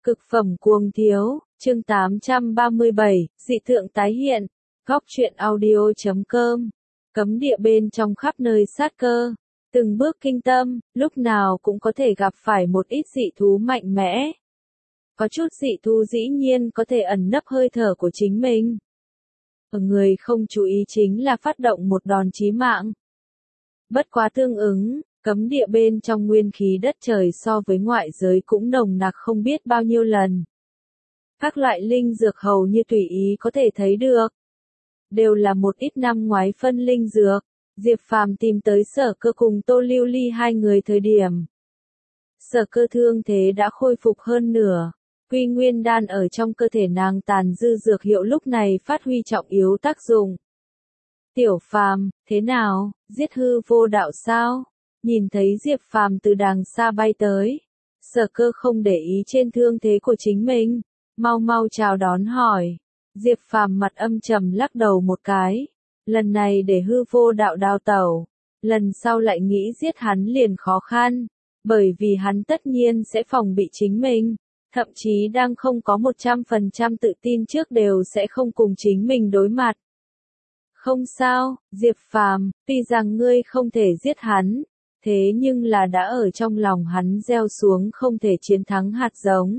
Cực phẩm cuồng thiếu, chương 837, dị tượng tái hiện, góc truyện audio.com, cấm địa bên trong khắp nơi sát cơ, từng bước kinh tâm, lúc nào cũng có thể gặp phải một ít dị thú mạnh mẽ. Có chút dị thú dĩ nhiên có thể ẩn nấp hơi thở của chính mình. Ở người không chú ý chính là phát động một đòn chí mạng. Bất quá tương ứng, cấm địa bên trong nguyên khí đất trời so với ngoại giới cũng nồng nặc không biết bao nhiêu lần. Các loại linh dược hầu như tùy ý có thể thấy được. Đều là một ít năm ngoái phân linh dược, Diệp Phàm tìm tới Sở Cơ cùng Tô Lưu Ly hai người thời điểm. Sở Cơ thương thế đã khôi phục hơn nửa, Quy Nguyên đan ở trong cơ thể nàng tàn dư dược hiệu lúc này phát huy trọng yếu tác dụng. Tiểu Phàm, thế nào, giết hư vô đạo sao? Nhìn thấy Diệp Phàm từ đàng xa bay tới, Sở Cơ không để ý trên thương thế của chính mình, mau mau chào đón hỏi. Diệp Phàm mặt âm trầm lắc đầu một cái, lần này để hư vô đạo đào tẩu, lần sau lại nghĩ giết hắn liền khó khăn, bởi vì hắn tất nhiên sẽ phòng bị chính mình, thậm chí đang không có 100% tự tin trước đều sẽ không cùng chính mình đối mặt. Không sao, Diệp Phàm, tuy rằng ngươi không thể giết hắn, thế nhưng là đã ở trong lòng hắn gieo xuống không thể chiến thắng hạt giống.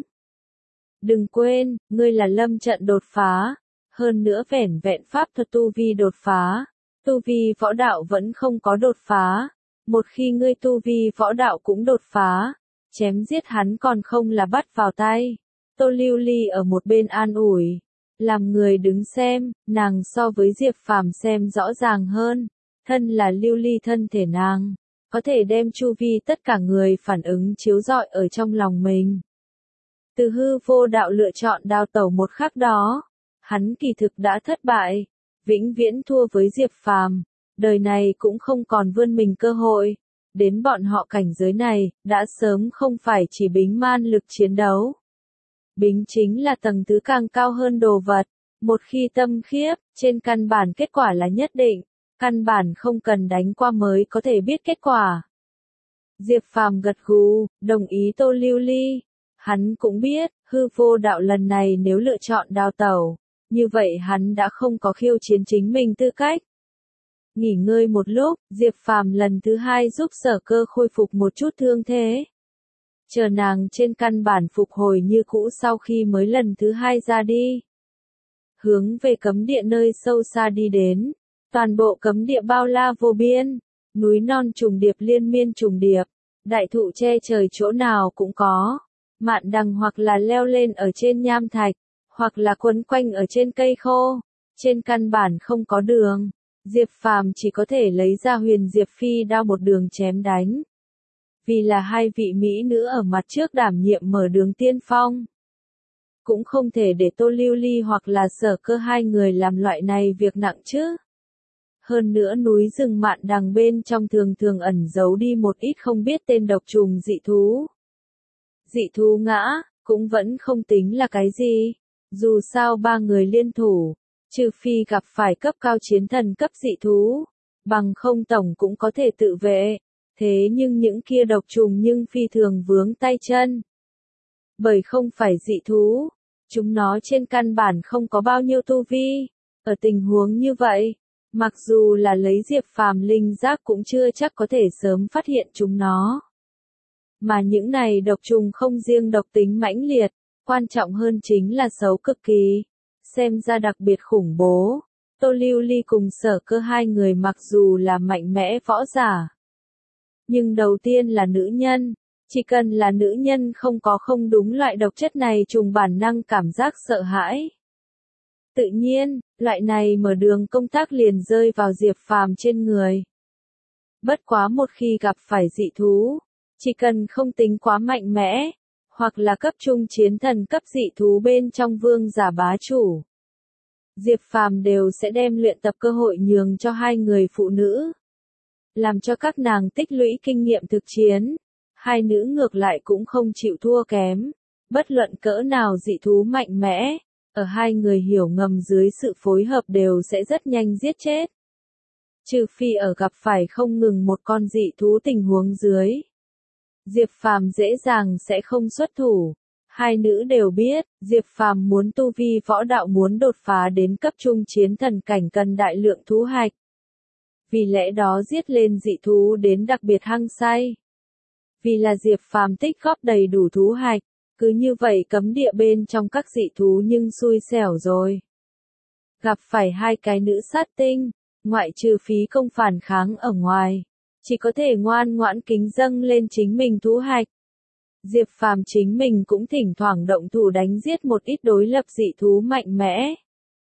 Đừng quên, ngươi là lâm trận đột phá, hơn nữa vẻn vẹn pháp thuật tu vi đột phá, tu vi võ đạo vẫn không có đột phá, một khi ngươi tu vi võ đạo cũng đột phá, chém giết hắn còn không là bắt vào tay. Tô Lưu Ly ở một bên an ủi, làm người đứng xem, nàng so với Diệp Phàm xem rõ ràng hơn, thân là Lưu Ly thân thể nàng, có thể đem chu vi tất cả người phản ứng chiếu rọi ở trong lòng mình. Từ hư vô đạo lựa chọn đào tẩu một khắc đó, hắn kỳ thực đã thất bại, vĩnh viễn thua với Diệp Phàm, đời này cũng không còn vươn mình cơ hội, đến bọn họ cảnh giới này, đã sớm không phải chỉ bính man lực chiến đấu. Bính chính là tầng thứ càng cao hơn đồ vật, một khi tâm khiếp, trên căn bản kết quả là nhất định, căn bản không cần đánh qua mới có thể biết kết quả. Diệp Phàm gật gù, đồng ý Tô Lưu Ly. Hắn cũng biết, hư vô đạo lần này nếu lựa chọn đào tẩu, như vậy hắn đã không có khiêu chiến chính mình tư cách. Nghỉ ngơi một lúc, Diệp Phàm lần thứ hai giúp Sở Cơ khôi phục một chút thương thế. Chờ nàng trên căn bản phục hồi như cũ sau khi mới lần thứ hai ra đi. Hướng về cấm địa nơi sâu xa đi đến, toàn bộ cấm địa bao la vô biên, núi non trùng điệp liên miên trùng điệp, đại thụ che trời chỗ nào cũng có. Mạn đằng hoặc là leo lên ở trên nham thạch, hoặc là quấn quanh ở trên cây khô, trên căn bản không có đường, Diệp Phàm chỉ có thể lấy ra huyền Diệp Phi đao một đường chém đánh. Vì là hai vị mỹ nữ ở mặt trước đảm nhiệm mở đường tiên phong. Cũng không thể để Tô Lưu Ly hoặc là Sở Cơ hai người làm loại này việc nặng chứ. Hơn nữa núi rừng mạn đằng bên trong thường thường ẩn giấu đi một ít không biết tên độc trùng dị thú. Dị thú ngã, cũng vẫn không tính là cái gì. Dù sao ba người liên thủ, trừ phi gặp phải cấp cao chiến thần cấp dị thú, bằng không tổng cũng có thể tự vệ. Thế nhưng những kia độc trùng nhưng phi thường vướng tay chân. Bởi không phải dị thú, chúng nó trên căn bản không có bao nhiêu tu vi. Ở tình huống như vậy, mặc dù là lấy Diệp Phàm linh giác cũng chưa chắc có thể sớm phát hiện chúng nó. Mà những này độc trùng không riêng độc tính mãnh liệt, quan trọng hơn chính là xấu cực kỳ, xem ra đặc biệt khủng bố. Tô Lưu Ly cùng Sở Cơ hai người mặc dù là mạnh mẽ võ giả, nhưng đầu tiên là nữ nhân, chỉ cần là nữ nhân không có không đúng loại độc chất này trùng bản năng cảm giác sợ hãi. Tự nhiên, loại này mở đường công tác liền rơi vào Diệp Phàm trên người. Bất quá một khi gặp phải dị thú, chỉ cần không tính quá mạnh mẽ, hoặc là cấp trung chiến thần cấp dị thú bên trong vương giả bá chủ, Diệp Phàm đều sẽ đem luyện tập cơ hội nhường cho hai người phụ nữ. Làm cho các nàng tích lũy kinh nghiệm thực chiến, hai nữ ngược lại cũng không chịu thua kém, bất luận cỡ nào dị thú mạnh mẽ, ở hai người hiểu ngầm dưới sự phối hợp đều sẽ rất nhanh giết chết. Trừ phi ở gặp phải không ngừng một con dị thú tình huống dưới. Diệp Phàm dễ dàng sẽ không xuất thủ, Hai nữ đều biết, Diệp Phàm muốn tu vi võ đạo muốn đột phá đến cấp trung chiến thần cảnh cần đại lượng thú hạch. Vì lẽ đó giết lên dị thú đến đặc biệt hăng say. Vì là Diệp Phàm tích góp đầy đủ thú hạch, cứ như vậy cấm địa bên trong các dị thú nhưng xui xẻo rồi. Gặp phải hai cái nữ sát tinh, ngoại trừ phí công phản kháng ở ngoài, chỉ có thể ngoan ngoãn kính dâng lên chính mình thú hạch. Diệp Phàm chính mình cũng thỉnh thoảng động thủ đánh giết một ít đối lập dị thú mạnh mẽ.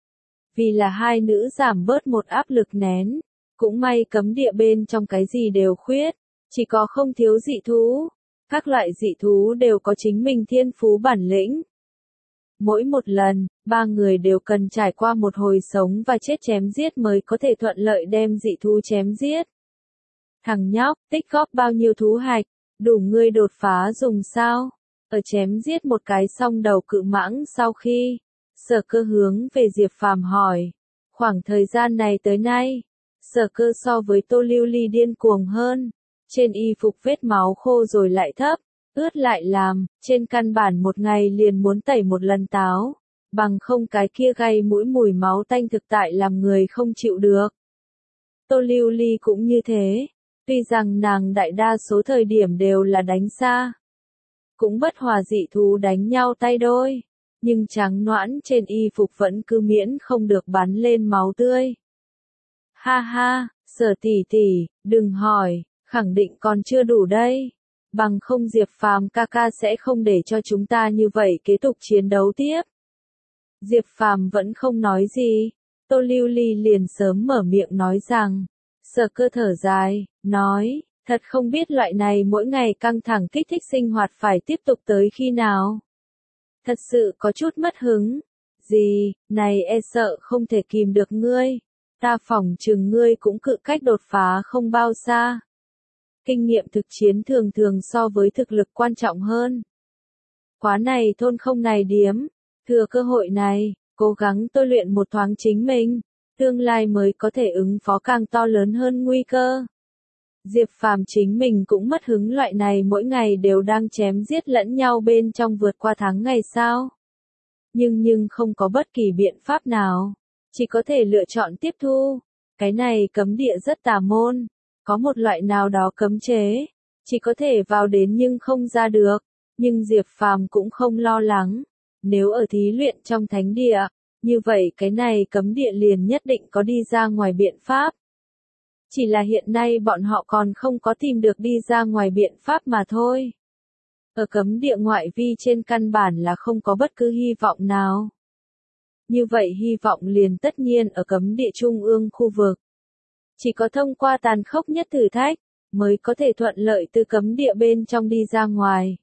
Vì là hai nữ giảm bớt một áp lực nén, cũng may cấm địa bên trong cái gì đều khuyết, chỉ có không thiếu dị thú. Các loại dị thú đều có chính mình thiên phú bản lĩnh. Mỗi một lần, ba người đều cần trải qua một hồi sống và chết chém giết mới có thể thuận lợi đem dị thú chém giết. Thằng nhóc, tích góp bao nhiêu thú hạch, đủ ngươi đột phá dùng sao? Ở chém giết một cái song đầu cự mãng sau khi, Sở Cơ hướng về Diệp Phàm hỏi. Khoảng thời gian này tới nay, Sở Cơ so với Tô Lưu Ly điên cuồng hơn. Trên y phục vết máu khô rồi lại thấp, ướt lại làm, trên căn bản một ngày liền muốn tẩy một lần táo, bằng không cái kia gây mũi mùi máu tanh thực tại làm người không chịu được. Tô Lưu Ly cũng như thế, tuy rằng nàng đại đa số thời điểm đều là đánh xa, cũng bất hòa dị thú đánh nhau tay đôi, nhưng trắng noãn trên y phục vẫn cứ miễn không được bắn lên máu tươi. Ha ha, Sở tỷ tỷ, đừng hỏi. Khẳng định còn chưa đủ đây. Bằng không Diệp Phàm ca ca sẽ không để cho chúng ta như vậy kế tục chiến đấu tiếp. Diệp Phàm vẫn không nói gì. Tô Lưu Ly liền sớm mở miệng nói rằng. Sở Cơ thở dài, nói, thật không biết loại này mỗi ngày căng thẳng kích thích sinh hoạt phải tiếp tục tới khi nào. Thật sự có chút mất hứng. Gì, này e sợ không thể kìm được ngươi. Ta phỏng chừng ngươi cũng cự cách đột phá không bao xa. Kinh nghiệm thực chiến thường thường so với thực lực quan trọng hơn. Quá này thôn không này điếm, thừa cơ hội này, cố gắng tôi luyện một thoáng chính mình, tương lai mới có thể ứng phó càng to lớn hơn nguy cơ. Diệp Phàm chính mình cũng mất hứng loại này mỗi ngày đều đang chém giết lẫn nhau bên trong vượt qua tháng ngày sao. Nhưng không có bất kỳ biện pháp nào, chỉ có thể lựa chọn tiếp thu. Cái này cấm địa rất tà môn. Có một loại nào đó cấm chế, chỉ có thể vào đến nhưng không ra được, nhưng Diệp Phàm cũng không lo lắng, nếu ở thí luyện trong thánh địa, như vậy cái này cấm địa liền nhất định có đi ra ngoài biện pháp. Chỉ là hiện nay bọn họ còn không có tìm được đi ra ngoài biện pháp mà thôi. Ở cấm địa ngoại vi trên căn bản là không có bất cứ hy vọng nào. Như vậy hy vọng liền tất nhiên ở cấm địa trung ương khu vực. Chỉ có thông qua tàn khốc nhất thử thách, mới có thể thuận lợi từ cấm địa bên trong đi ra ngoài.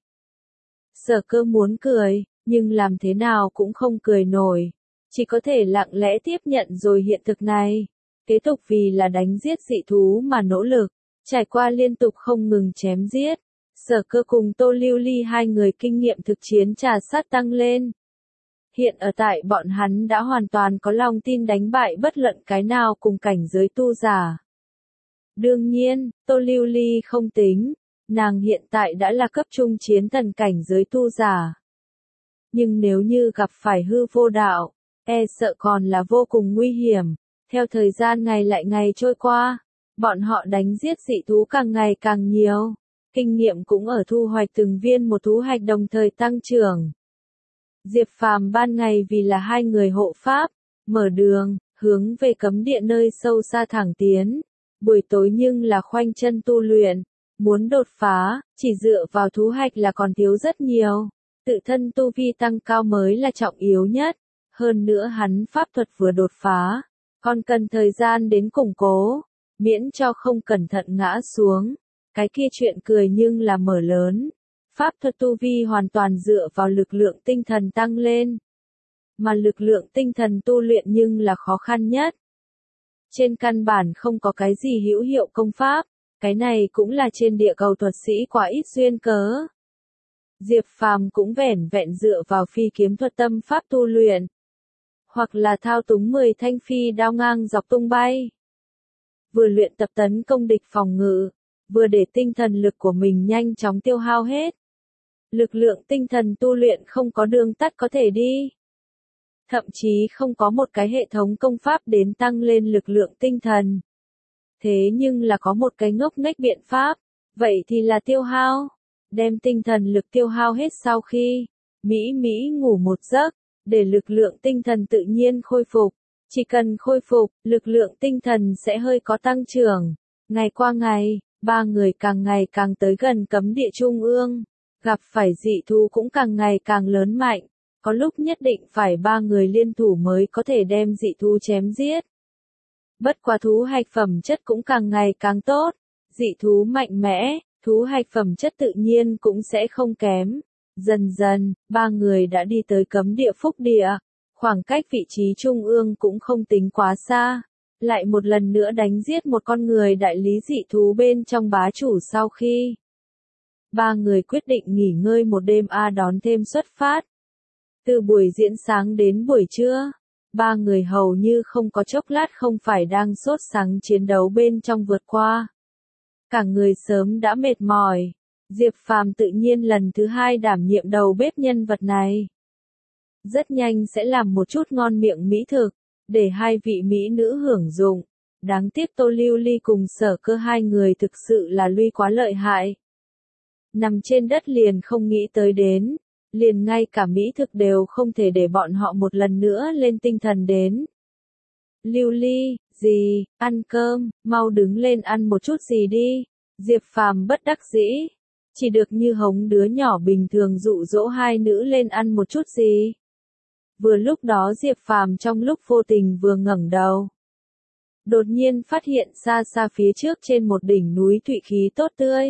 Sở Cơ muốn cười, nhưng làm thế nào cũng không cười nổi. Chỉ có thể lặng lẽ tiếp nhận rồi hiện thực này. Kế tục vì là đánh giết dị thú mà nỗ lực, trải qua liên tục không ngừng chém giết. Sở Cơ cùng Tô Lưu Ly hai người kinh nghiệm thực chiến trà sát tăng lên. Hiện ở tại bọn hắn đã hoàn toàn có lòng tin đánh bại bất luận cái nào cùng cảnh giới tu giả. Đương nhiên, Tô Lưu Ly không tính, nàng hiện tại đã là cấp trung chiến thần cảnh giới tu giả. Nhưng nếu như gặp phải hư vô đạo, e sợ còn là vô cùng nguy hiểm. Theo thời gian ngày lại ngày trôi qua, bọn họ đánh giết dị thú càng ngày càng nhiều. Kinh nghiệm cũng ở thu hoạch từng viên một thú hạch đồng thời tăng trưởng. Diệp Phàm ban ngày vì là hai người hộ pháp, mở đường, hướng về cấm địa nơi sâu xa thẳng tiến. Buổi tối nhưng là khoanh chân tu luyện, muốn đột phá, chỉ dựa vào thú hạch là còn thiếu rất nhiều. Tự thân tu vi tăng cao mới là trọng yếu nhất. Hơn nữa hắn pháp thuật vừa đột phá, còn cần thời gian đến củng cố, miễn cho không cẩn thận ngã xuống. Cái kia chuyện cười nhưng là mở lớn. Pháp thuật tu vi hoàn toàn dựa vào lực lượng tinh thần tăng lên. Mà lực lượng tinh thần tu luyện nhưng là khó khăn nhất. Trên căn bản không có cái gì hữu hiệu công pháp, cái này cũng là trên địa cầu thuật sĩ quá ít duyên cớ. Diệp Phàm cũng vẻn vẹn dựa vào phi kiếm thuật tâm pháp tu luyện, hoặc là thao túng 10 thanh phi đao ngang dọc tung bay. Vừa luyện tập tấn công địch phòng ngự, vừa để tinh thần lực của mình nhanh chóng tiêu hao hết. lực lượng tinh thần tu luyện không có đường tắt có thể đi. Thậm chí không có một cái hệ thống công pháp đến tăng lên lực lượng tinh thần. Thế nhưng là có một cái ngốc nghếch biện pháp, vậy thì là tiêu hao. Đem tinh thần lực tiêu hao hết sau khi, Mỹ ngủ một giấc, để lực lượng tinh thần tự nhiên khôi phục. Chỉ cần khôi phục, lực lượng tinh thần sẽ hơi có tăng trưởng. Ngày qua ngày, ba người càng ngày càng tới gần cấm địa trung ương. Gặp phải dị thú cũng càng ngày càng lớn mạnh. Có lúc nhất định phải ba người liên thủ mới có thể đem dị thú chém giết. Bất quá thú hạch phẩm chất cũng càng ngày càng tốt. Dị thú mạnh mẽ, thú hạch phẩm chất tự nhiên cũng sẽ không kém. Dần dần, ba người đã đi tới cấm địa phúc địa. Khoảng cách vị trí trung ương cũng không tính quá xa. Lại một lần nữa đánh giết một con người đại lý dị thú bên trong bá chủ sau khi. Ba người quyết định nghỉ ngơi một đêm đón thêm xuất phát. Từ buổi diễn sáng đến buổi trưa, ba người hầu như không có chốc lát không phải đang sốt sắng chiến đấu bên trong vượt qua. Cả người sớm đã mệt mỏi. Diệp Phàm tự nhiên lần thứ hai đảm nhiệm đầu bếp nhân vật này. Rất nhanh sẽ làm một chút ngon miệng mỹ thực, để hai vị mỹ nữ hưởng dụng. Đáng tiếc Tô Lưu Ly cùng Sở Cơ hai người thực sự là lui quá lợi hại. Nằm trên đất liền không nghĩ tới đến, liền ngay cả mỹ thực đều không thể để bọn họ một lần nữa lên tinh thần đến. Lưu Ly, gì, ăn cơm, mau đứng lên ăn một chút gì đi. Diệp Phàm bất đắc dĩ, chỉ được như hống đứa nhỏ bình thường dụ dỗ hai nữ lên ăn một chút gì. Vừa lúc đó Diệp Phàm trong lúc vô tình vừa ngẩng đầu, đột nhiên phát hiện xa xa phía trước trên một đỉnh núi thụy khí tốt tươi.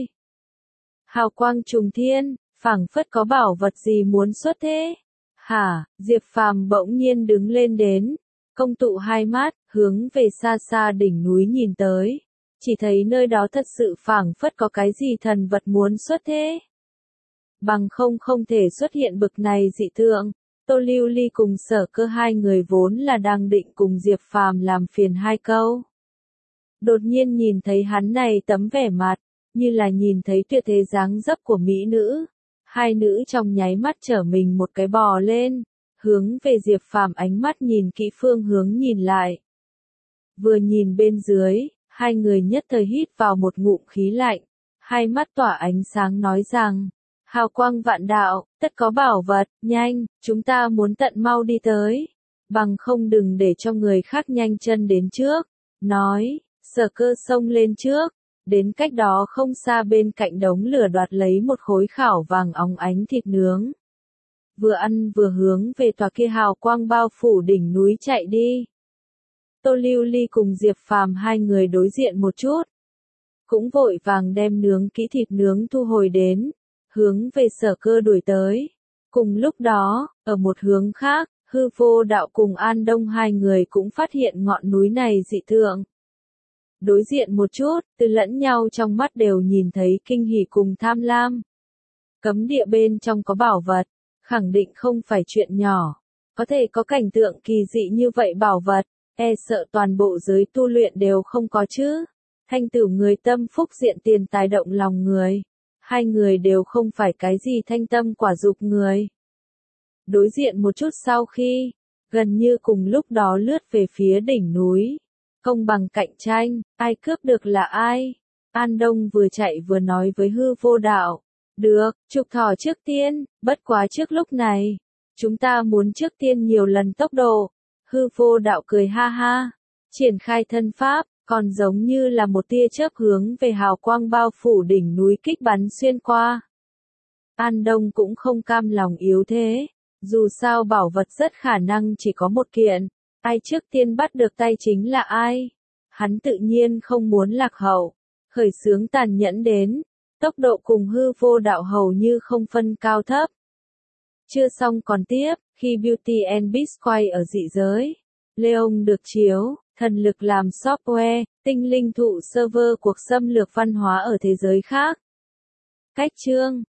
Hào quang trùng thiên, phảng phất có bảo vật gì muốn xuất thế. Hả, Diệp Phàm bỗng nhiên đứng lên đến, công tụ hai mắt, hướng về xa xa đỉnh núi nhìn tới. Chỉ thấy nơi đó thật sự phảng phất có cái gì thần vật muốn xuất thế. Bằng không thể xuất hiện bực này dị tượng. Tô Lưu Ly cùng Sở Cơ hai người vốn là đang định cùng Diệp Phàm làm phiền hai câu. Đột nhiên nhìn thấy hắn này tấm vẻ mặt, như là nhìn thấy tuyệt thế dáng dấp của mỹ nữ. Hai nữ trong nháy mắt trở mình một cái bò lên, hướng về Diệp Phàm ánh mắt nhìn kỹ phương hướng nhìn lại. Vừa nhìn bên dưới, hai người nhất thời hít vào một ngụm khí lạnh, hai mắt tỏa ánh sáng nói rằng, hào quang vạn đạo, tất có bảo vật, nhanh, chúng ta muốn tận mau đi tới. Bằng không đừng để cho người khác nhanh chân đến trước. Nói, Sở Cơ xông lên trước, đến cách đó không xa bên cạnh đống lửa đoạt lấy một khối khảo vàng óng ánh thịt nướng. Vừa ăn vừa hướng về tòa kia hào quang bao phủ đỉnh núi chạy đi. Tô Lưu Ly cùng Diệp Phàm hai người đối diện một chút, cũng vội vàng đem nướng kỹ thịt nướng thu hồi đến, hướng về Sở Cơ đuổi tới. Cùng lúc đó, ở một hướng khác, Hư Vô Đạo cùng An Đông hai người cũng phát hiện ngọn núi này dị tượng. Đối diện một chút, từ lẫn nhau trong mắt đều nhìn thấy kinh hỉ cùng tham lam. Cấm địa bên trong có bảo vật, khẳng định không phải chuyện nhỏ. Có thể có cảnh tượng kỳ dị như vậy bảo vật, e sợ toàn bộ giới tu luyện đều không có chứ. Thanh Tửu người tâm phúc diện tiền tài động lòng người. Hai người đều không phải cái gì thanh tâm quả dục người. Đối diện một chút sau khi, gần như cùng lúc đó lướt về phía đỉnh núi. Công bằng cạnh tranh, ai cướp được là ai? An Đông vừa chạy vừa nói với Hư Vô Đạo. Được, trục thỏ trước tiên, bất quá trước lúc này. Chúng ta muốn trước tiên nhiều lần tốc độ. Hư Vô Đạo cười ha ha. Triển khai thân pháp, còn giống như là một tia chớp hướng về hào quang bao phủ đỉnh núi kích bắn xuyên qua. An Đông cũng không cam lòng yếu thế. Dù sao bảo vật rất khả năng chỉ có một kiện. Ai trước tiên bắt được tay chính là ai. Hắn tự nhiên không muốn lạc hậu. Khởi xướng tàn nhẫn đến. Tốc độ cùng Hư Vô Đạo hầu như không phân cao thấp. Chưa xong còn tiếp, khi Beauty and Beast quay ở dị giới. Leon được chiếu, thần lực làm software, tinh linh thụ server cuộc xâm lược văn hóa ở thế giới khác. Cách chương